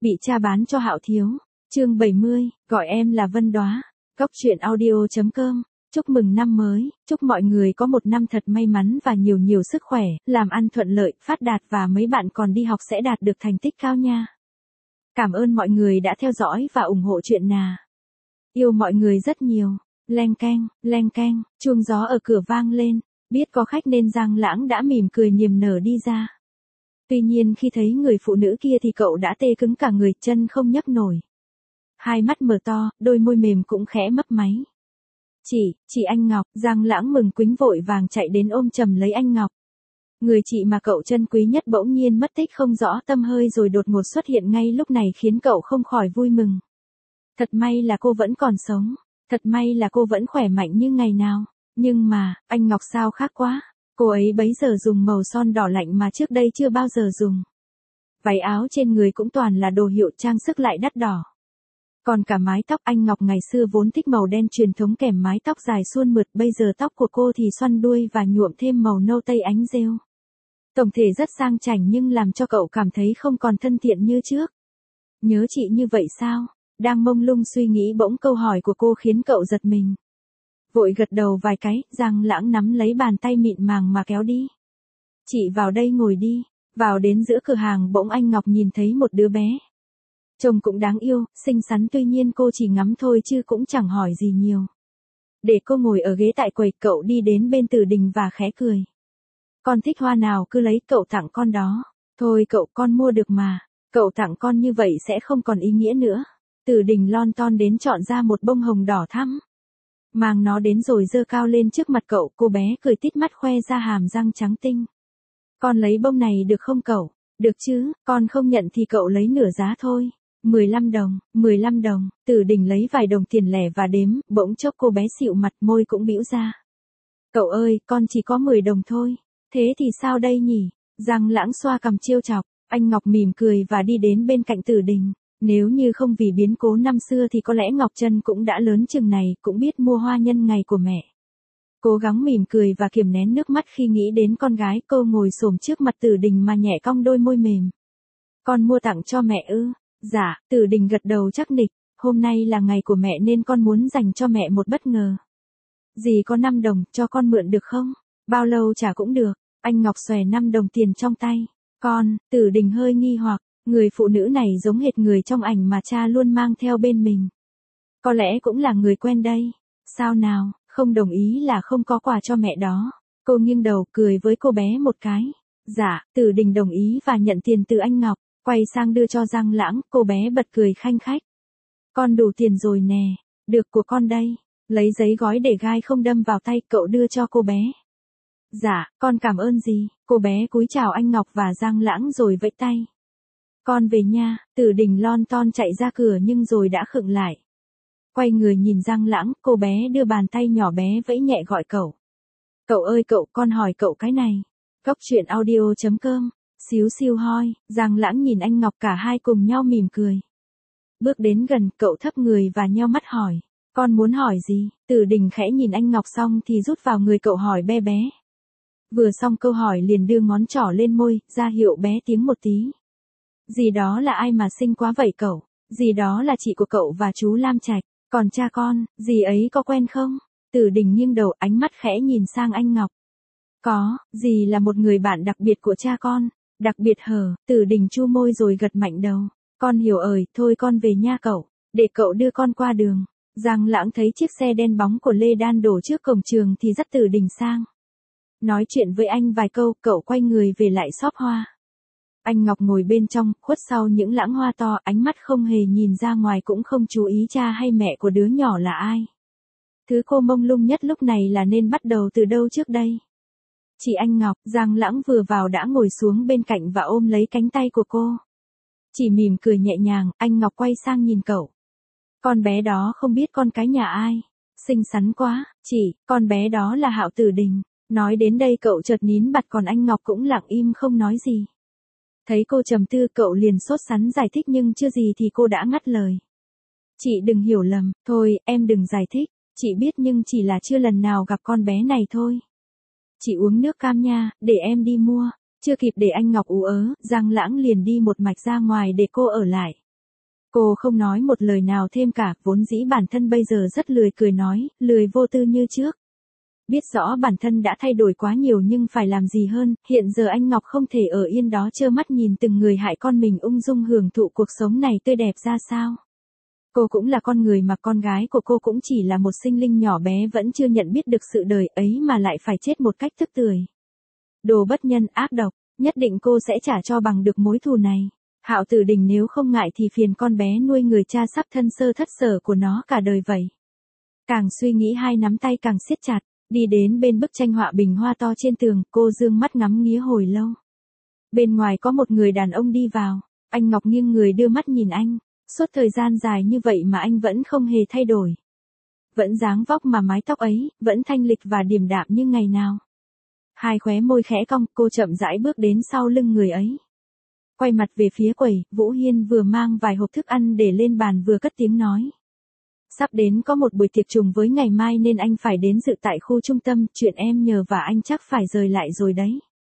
Bị cha bán cho Hạo Thiếu. Chương 70, gọi em là Vân Đóa. Góc truyện audio.com. Chúc mừng năm mới, chúc mọi người có một năm thật may mắn và nhiều nhiều sức khỏe, làm ăn thuận lợi, phát đạt và mấy bạn còn đi học sẽ đạt được thành tích cao nha. Cảm ơn mọi người đã theo dõi và ủng hộ chuyện nà. Yêu mọi người rất nhiều. Leng keng, chuông gió ở cửa vang lên, biết có khách nên Giang Lãng đã mỉm cười niềm nở đi ra. Tuy nhiên khi thấy người phụ nữ kia thì cậu đã tê cứng cả người, chân không nhấc nổi. Hai mắt mở to, đôi môi mềm cũng khẽ mấp máy. Chị anh Ngọc, Giang Lãng mừng quính vội vàng chạy đến ôm chầm lấy anh Ngọc. Người chị mà cậu trân quý nhất bỗng nhiên mất tích không rõ tăm hơi rồi đột ngột xuất hiện ngay lúc này khiến cậu không khỏi vui mừng. Thật may là cô vẫn còn sống, thật may là cô vẫn khỏe mạnh như ngày nào. Nhưng mà, anh Ngọc sao khác quá. Cô ấy bấy giờ dùng màu son đỏ lạnh mà trước đây chưa bao giờ dùng. Váy áo trên người cũng toàn là đồ hiệu, trang sức lại đắt đỏ. Còn cả mái tóc, anh Ngọc ngày xưa vốn thích màu đen truyền thống kèm mái tóc dài suôn mượt, bây giờ tóc của cô thì xoăn đuôi và nhuộm thêm màu nâu tây ánh rêu. Tổng thể rất sang chảnh nhưng làm cho cậu cảm thấy không còn thân thiện như trước. Nhớ chị như vậy sao? Đang mông lung suy nghĩ bỗng câu hỏi của cô khiến cậu giật mình. Vội gật đầu vài cái, Giang Lãng nắm lấy bàn tay mịn màng mà kéo đi. Chị vào đây ngồi đi. Vào đến giữa cửa hàng bỗng anh Ngọc nhìn thấy một đứa bé. Trông cũng đáng yêu, xinh xắn, tuy nhiên cô chỉ ngắm thôi chứ cũng chẳng hỏi gì nhiều. Để cô ngồi ở ghế tại quầy, cậu đi đến bên Tử Đình và khẽ cười. Con thích hoa nào cứ lấy, cậu tặng con đó. Thôi cậu, con mua được mà. Cậu tặng con như vậy sẽ không còn ý nghĩa nữa. Tử Đình lon ton đến chọn ra một bông hồng đỏ thắm. Mang nó đến rồi giơ cao lên trước mặt cậu, cô bé cười tít mắt khoe ra hàm răng trắng tinh. Con lấy bông này được không cậu? Được chứ, con không nhận thì cậu lấy nửa giá thôi. 15 đồng, Tử Đình lấy vài đồng tiền lẻ và đếm, bỗng chốc cô bé xịu mặt, môi cũng bĩu ra. Cậu ơi, con chỉ có 10 đồng thôi. Thế thì sao đây nhỉ? Giang Lãng xoa cằm trêu chọc, anh Ngọc mỉm cười và đi đến bên cạnh Tử Đình. Nếu như không vì biến cố năm xưa thì có lẽ Ngọc Trân cũng đã lớn chừng này, cũng biết mua hoa nhân ngày của mẹ. Cố gắng mỉm cười và kiềm nén nước mắt khi nghĩ đến con gái, cô ngồi xổm trước mặt Tử Đình mà nhẹ cong đôi môi mềm. Con mua tặng cho mẹ ư? Dạ, Tử Đình gật đầu chắc nịch, hôm nay là ngày của mẹ nên con muốn dành cho mẹ một bất ngờ. Dì có 5 đồng, cho con mượn được không? Bao lâu trả cũng được. Anh Ngọc xòe 5 đồng tiền trong tay. Con, Tử Đình hơi nghi hoặc, người phụ nữ này giống hệt người trong ảnh mà cha luôn mang theo bên mình. Có lẽ cũng là người quen đây. Sao nào, không đồng ý là không có quà cho mẹ đó. Cô nghiêng đầu cười với cô bé một cái. Dạ, Tử Đình đồng ý và nhận tiền từ anh Ngọc. Quay sang đưa cho Giang Lãng, cô bé bật cười khanh khách. Con đủ tiền rồi nè, được của con đây. Lấy giấy gói để gai không đâm vào tay, cậu đưa cho cô bé. Dạ, con cảm ơn dì. Cô bé cúi chào anh Ngọc và Giang Lãng rồi vẫy tay. Con về nha. Tử Đình lon ton chạy ra cửa nhưng rồi đã khựng lại. Quay người nhìn Giang Lãng, cô bé đưa bàn tay nhỏ bé vẫy nhẹ gọi cậu. Cậu ơi cậu, con hỏi cậu cái này. Góc truyện audio.com. Xíu xiu hoi, Giang Lãng nhìn anh Ngọc, cả hai cùng nhau mỉm cười. Bước đến gần, cậu thấp người và nheo mắt hỏi. Con muốn hỏi gì? Tử Đình khẽ nhìn anh Ngọc xong thì rút vào người cậu hỏi be bé. Vừa xong câu hỏi liền đưa ngón trỏ lên môi, ra hiệu bé tiếng một tí. Dì đó là ai mà xinh quá vậy cậu? Dì đó là chị của cậu và chú Lam Trạch. Còn cha con, dì ấy có quen không? Tử Đình nghiêng đầu, ánh mắt khẽ nhìn sang anh Ngọc. Có, dì là một người bạn đặc biệt của cha con. Đặc biệt hở, Tử Đình chu môi rồi gật mạnh đầu. Con hiểu ơi, thôi con về nha cậu, để cậu đưa con qua đường. Giang Lãng thấy chiếc xe đen bóng của Lê Đan đổ trước cổng trường thì dắt Tử Đình sang. Nói chuyện với anh vài câu, cậu quay người về lại shop hoa. Anh Ngọc ngồi bên trong, khuất sau những lẵng hoa to, ánh mắt không hề nhìn ra ngoài cũng không chú ý cha hay mẹ của đứa nhỏ là ai. Thứ cô mông lung nhất lúc này là nên bắt đầu từ đâu trước đây. Chị anh Ngọc, Giang Lãng vừa vào đã ngồi xuống bên cạnh và ôm lấy cánh tay của cô. Chỉ mỉm cười nhẹ nhàng, anh Ngọc quay sang nhìn cậu. Con bé đó không biết con cái nhà ai. Xinh xắn quá, chị, con bé đó là Hạo Tử Đình. Nói đến đây cậu chợt nín bặt, còn anh Ngọc cũng lặng im không nói gì. Thấy cô trầm tư cậu liền sốt sắng giải thích nhưng chưa gì thì cô đã ngắt lời. Chị đừng hiểu lầm, thôi em đừng giải thích, chị biết nhưng chỉ là chưa lần nào gặp con bé này thôi. Chị uống nước cam nha, để em đi mua. Chưa kịp để anh Ngọc ú ớ, Giang Lãng liền đi một mạch ra ngoài để cô ở lại. Cô không nói một lời nào thêm cả, vốn dĩ bản thân bây giờ rất lười cười nói, lười vô tư như trước. Biết rõ bản thân đã thay đổi quá nhiều nhưng phải làm gì hơn, hiện giờ anh Ngọc không thể ở yên đó trơ mắt nhìn từng người hại con mình ung dung hưởng thụ cuộc sống này tươi đẹp ra sao. Cô cũng là con người mà con gái của cô cũng chỉ là một sinh linh nhỏ bé vẫn chưa nhận biết được sự đời ấy mà lại phải chết một cách tức tưởi. Đồ bất nhân ác độc, nhất định cô sẽ trả cho bằng được mối thù này. Hạo Tử Đình nếu không ngại thì phiền con bé nuôi người cha sắp thân sơ thất sở của nó cả đời vậy. Càng suy nghĩ hai nắm tay càng siết chặt, đi đến bên bức tranh họa bình hoa to trên tường, cô dương mắt ngắm nghía hồi lâu. Bên ngoài có một người đàn ông đi vào, anh Ngọc nghiêng người đưa mắt nhìn anh, suốt thời gian dài như vậy mà anh vẫn không hề thay đổi. Vẫn dáng vóc mà mái tóc ấy, vẫn thanh lịch và điềm đạm như ngày nào. Hai khóe môi khẽ cong, cô chậm rãi bước đến sau lưng người ấy. Quay mặt về phía quầy, Vũ Hiên vừa mang vài hộp thức ăn để lên bàn vừa cất tiếng nói. Sắp đến có một buổi tiệc trùng với ngày mai nên anh phải đến dự tại khu trung tâm, chuyện em nhờ và anh chắc phải rời lại rồi đấy.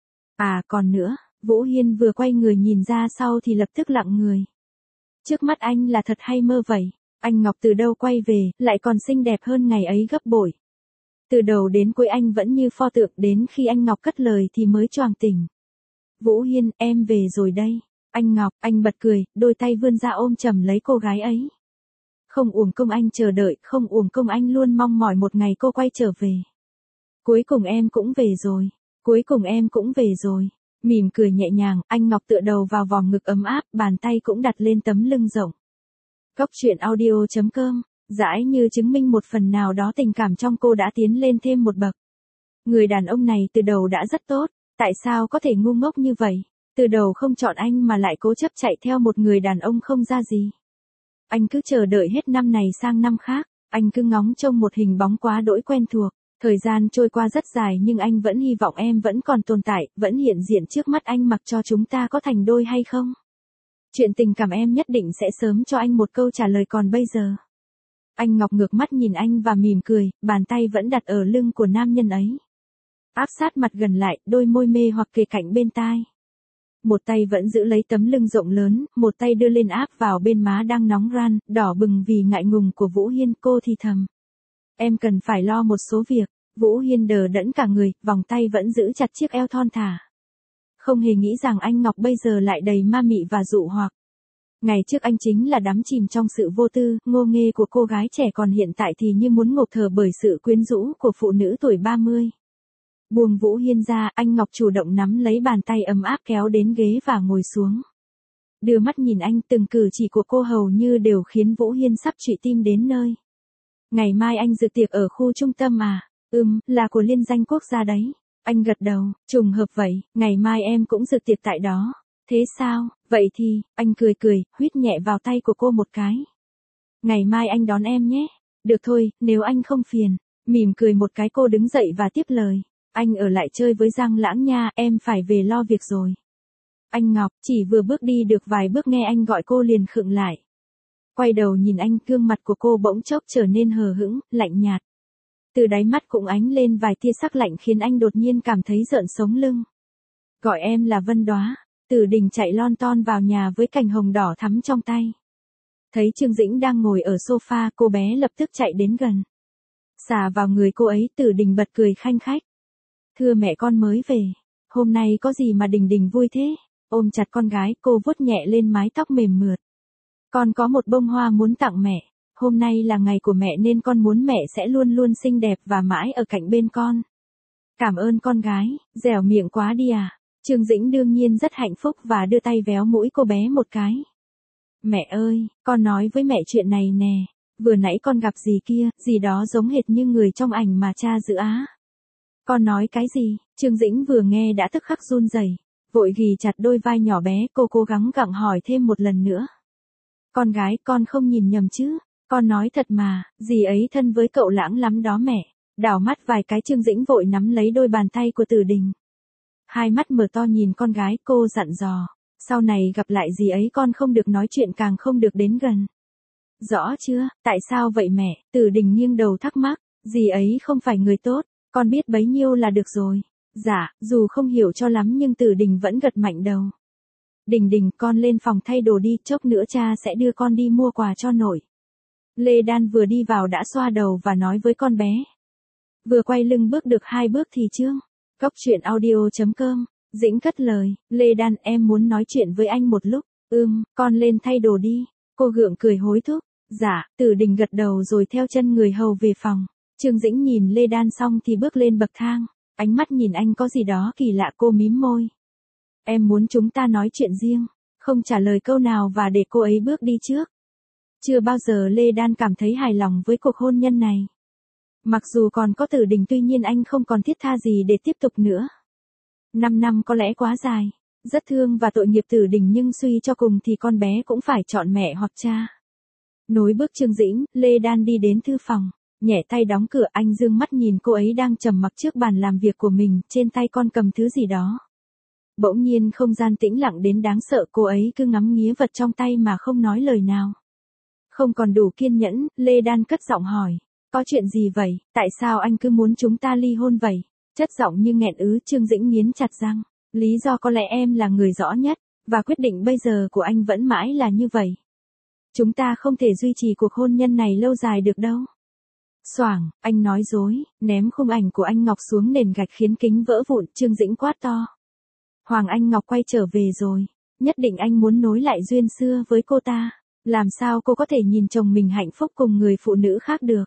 À còn nữa, Vũ Hiên vừa quay người nhìn ra sau thì lập tức lặng người. Trước mắt anh là thật hay mơ vậy? Anh Ngọc từ đâu quay về, lại còn xinh đẹp hơn ngày ấy gấp bội. Từ đầu đến cuối anh vẫn như pho tượng, đến khi anh Ngọc cất lời thì mới choàng tỉnh. Vũ Hiên, em về rồi đây. Anh Ngọc, anh bật cười, đôi tay vươn ra ôm chầm lấy cô gái ấy. Không uổng công anh chờ đợi, không uổng công anh luôn mong mỏi một ngày cô quay trở về. Cuối cùng em cũng về rồi. Cuối cùng em cũng về rồi. Mỉm cười nhẹ nhàng, anh Ngọc tựa đầu vào vòng ngực ấm áp, bàn tay cũng đặt lên tấm lưng rộng. Cốc truyện audio.com, dãi như chứng minh một phần nào đó tình cảm trong cô đã tiến lên thêm một bậc. Người đàn ông này từ đầu đã rất tốt, tại sao có thể ngu ngốc như vậy? Từ đầu không chọn anh mà lại cố chấp chạy theo một người đàn ông không ra gì. Anh cứ chờ đợi hết năm này sang năm khác, anh cứ ngóng trông một hình bóng quá đỗi quen thuộc. Thời gian trôi qua rất dài nhưng anh vẫn hy vọng em vẫn còn tồn tại, vẫn hiện diện trước mắt anh mặc cho chúng ta có thành đôi hay không. Chuyện tình cảm em nhất định sẽ sớm cho anh một câu trả lời còn bây giờ. Anh Ngọc ngược mắt nhìn anh và mỉm cười, bàn tay vẫn đặt ở lưng của nam nhân ấy. Áp sát mặt gần lại, đôi môi mê hoặc kề cạnh bên tai. Một tay vẫn giữ lấy tấm lưng rộng lớn, một tay đưa lên áp vào bên má đang nóng ran, đỏ bừng vì ngại ngùng của Vũ Hiên, cô thì thầm. Em cần phải lo một số việc. Vũ Hiên đờ đẫn cả người, vòng tay vẫn giữ chặt chiếc eo thon thả. Không hề nghĩ rằng anh Ngọc bây giờ lại đầy ma mị và dụ hoặc. Ngày trước anh chính là đắm chìm trong sự vô tư, ngô nghê của cô gái trẻ, còn hiện tại thì như muốn ngộp thở bởi sự quyến rũ của phụ nữ tuổi 30. Buông Vũ Hiên ra, anh Ngọc chủ động nắm lấy bàn tay ấm áp kéo đến ghế và ngồi xuống. Đưa mắt nhìn anh, từng cử chỉ của cô hầu như đều khiến Vũ Hiên sắp trụy tim đến nơi. Ngày mai anh dự tiệc ở khu trung tâm à? Là của liên danh quốc gia đấy. Anh gật đầu, trùng hợp vậy, ngày mai em cũng dự tiệc tại đó. Thế sao, vậy thì, anh cười cười, huýt nhẹ vào tay của cô một cái. Ngày mai anh đón em nhé. Được thôi, nếu anh không phiền. Mỉm cười một cái cô đứng dậy và tiếp lời. Anh ở lại chơi với Giang Lãng nha, em phải về lo việc rồi. Anh Ngọc chỉ vừa bước đi được vài bước nghe anh gọi cô liền khựng lại. Quay đầu nhìn anh, gương mặt của cô bỗng chốc trở nên hờ hững, lạnh nhạt. Từ đáy mắt cũng ánh lên vài tia sắc lạnh khiến anh đột nhiên cảm thấy rợn sống lưng. Gọi em là Vân Đóa. Tử Đình chạy lon ton vào nhà với cành hồng đỏ thắm trong tay. Thấy Trương Dĩnh đang ngồi ở sofa, cô bé lập tức chạy đến gần. Xà vào người cô ấy, Tử Đình bật cười khanh khách. Thưa mẹ, con mới về. Hôm nay có gì mà Đình Đình vui thế? Ôm chặt con gái, cô vuốt nhẹ lên mái tóc mềm mượt. Con có một bông hoa muốn tặng mẹ. Hôm nay là ngày của mẹ nên con muốn mẹ sẽ luôn luôn xinh đẹp và mãi ở cạnh bên con. Cảm ơn con gái, dẻo miệng quá đi à. Trương Dĩnh đương nhiên rất hạnh phúc và đưa tay véo mũi cô bé một cái. Mẹ ơi, con nói với mẹ chuyện này nè. Vừa nãy con gặp gì kia, gì đó giống hệt như người trong ảnh mà cha giữ á. Con nói cái gì? Trương Dĩnh vừa nghe đã tức khắc run rẩy, vội ghì chặt đôi vai nhỏ bé, cô cố gắng gặng hỏi thêm một lần nữa. Con gái, con không nhìn nhầm chứ? Con nói thật mà, dì ấy thân với cậu Lãng lắm đó mẹ. Đảo mắt vài cái, Trương Dĩnh vội nắm lấy đôi bàn tay của Tử Đình. Hai mắt mở to nhìn con gái, cô dặn dò. Sau này gặp lại dì ấy con không được nói chuyện, càng không được đến gần. Rõ chưa? Tại sao vậy mẹ? Tử Đình nghiêng đầu thắc mắc. Dì ấy không phải người tốt, con biết bấy nhiêu là được rồi. Dạ, dù không hiểu cho lắm nhưng Tử Đình vẫn gật mạnh đầu. Đình Đình, con lên phòng thay đồ đi, chốc nữa cha sẽ đưa con đi mua quà cho nội. Lê Đan vừa đi vào đã xoa đầu và nói với con bé. Vừa quay lưng bước được 2 bước thì Trương. Cốc truyện audio.com, Dĩnh cất lời, Lê Đan em muốn nói chuyện với anh một lúc. Con lên thay đồ đi. Cô gượng cười hối thúc. Dạ, Tử Đình gật đầu rồi theo chân người hầu về phòng. Trương Dĩnh nhìn Lê Đan xong thì bước lên bậc thang. Ánh mắt nhìn anh có gì đó kỳ lạ, cô mím môi. Em muốn chúng ta nói chuyện riêng. Không trả lời câu nào và để cô ấy bước đi trước. Chưa bao giờ Lê Đan cảm thấy hài lòng với cuộc hôn nhân này. Mặc dù còn có Tử Đình, tuy nhiên anh không còn thiết tha gì để tiếp tục nữa. 5 năm có lẽ quá dài. Rất thương và tội nghiệp Tử Đình nhưng suy cho cùng thì con bé cũng phải chọn mẹ hoặc cha. Nối bước Trương Dĩnh, Lê Đan đi đến thư phòng. Nhẹ tay đóng cửa, anh dương mắt nhìn cô ấy đang trầm mặc trước bàn làm việc của mình, trên tay con cầm thứ gì đó. Bỗng nhiên không gian tĩnh lặng đến đáng sợ, cô ấy cứ ngắm nghía vật trong tay mà không nói lời nào. Không còn đủ kiên nhẫn, Lê Đan cất giọng hỏi. Có chuyện gì vậy, tại sao anh cứ muốn chúng ta ly hôn vậy? Chất giọng như nghẹn ứ, Trương Dĩnh nghiến chặt răng. Lý do có lẽ em là người rõ nhất, và quyết định bây giờ của anh vẫn mãi là như vậy. Chúng ta không thể duy trì cuộc hôn nhân này lâu dài được đâu. Xoảng, anh nói dối, ném khung ảnh của anh Ngọc xuống nền gạch khiến kính vỡ vụn, Trương Dĩnh quát to. Hoàng Anh Ngọc quay trở về rồi, nhất định anh muốn nối lại duyên xưa với cô ta. Làm sao cô có thể nhìn chồng mình hạnh phúc cùng người phụ nữ khác được?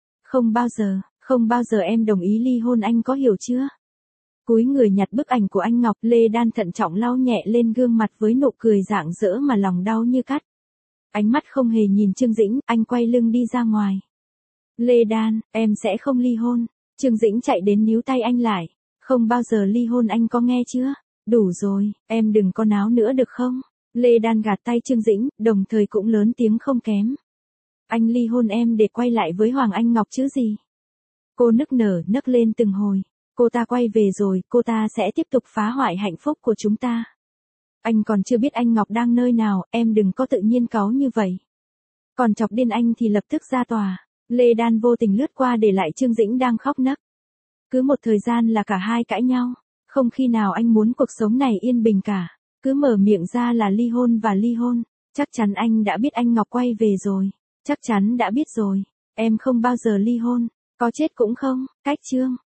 Không bao giờ em đồng ý ly hôn, anh có hiểu chưa? Cúi người nhặt bức ảnh của anh Ngọc, Lê Đan thận trọng lau nhẹ lên gương mặt với nụ cười rạng rỡ mà lòng đau như cắt. Ánh mắt không hề nhìn Trương Dĩnh, anh quay lưng đi ra ngoài. Lê Đan, em sẽ không ly hôn. Trương Dĩnh chạy đến níu tay anh lại. Không bao giờ ly hôn, anh có nghe chưa? Đủ rồi, em đừng có náo nữa được không? Lê Đan gạt tay Trương Dĩnh, đồng thời cũng lớn tiếng không kém. Anh ly hôn em để quay lại với Hoàng Anh Ngọc chứ gì? Cô nức nở nấc lên từng hồi. Cô ta quay về rồi, cô ta sẽ tiếp tục phá hoại hạnh phúc của chúng ta. Anh còn chưa biết anh Ngọc đang nơi nào, em đừng có tự nhiên cáu như vậy. Còn chọc điên anh thì lập tức ra tòa. Lê Đan vô tình lướt qua để lại Trương Dĩnh đang khóc nấc. Cứ một thời gian là cả hai cãi nhau. Không khi nào anh muốn cuộc sống này yên bình cả. Cứ mở miệng ra là ly hôn và ly hôn. Chắc chắn anh đã biết anh Ngọc quay về rồi. Chắc chắn đã biết rồi. Em không bao giờ ly hôn. Có chết cũng không. Cách Trương.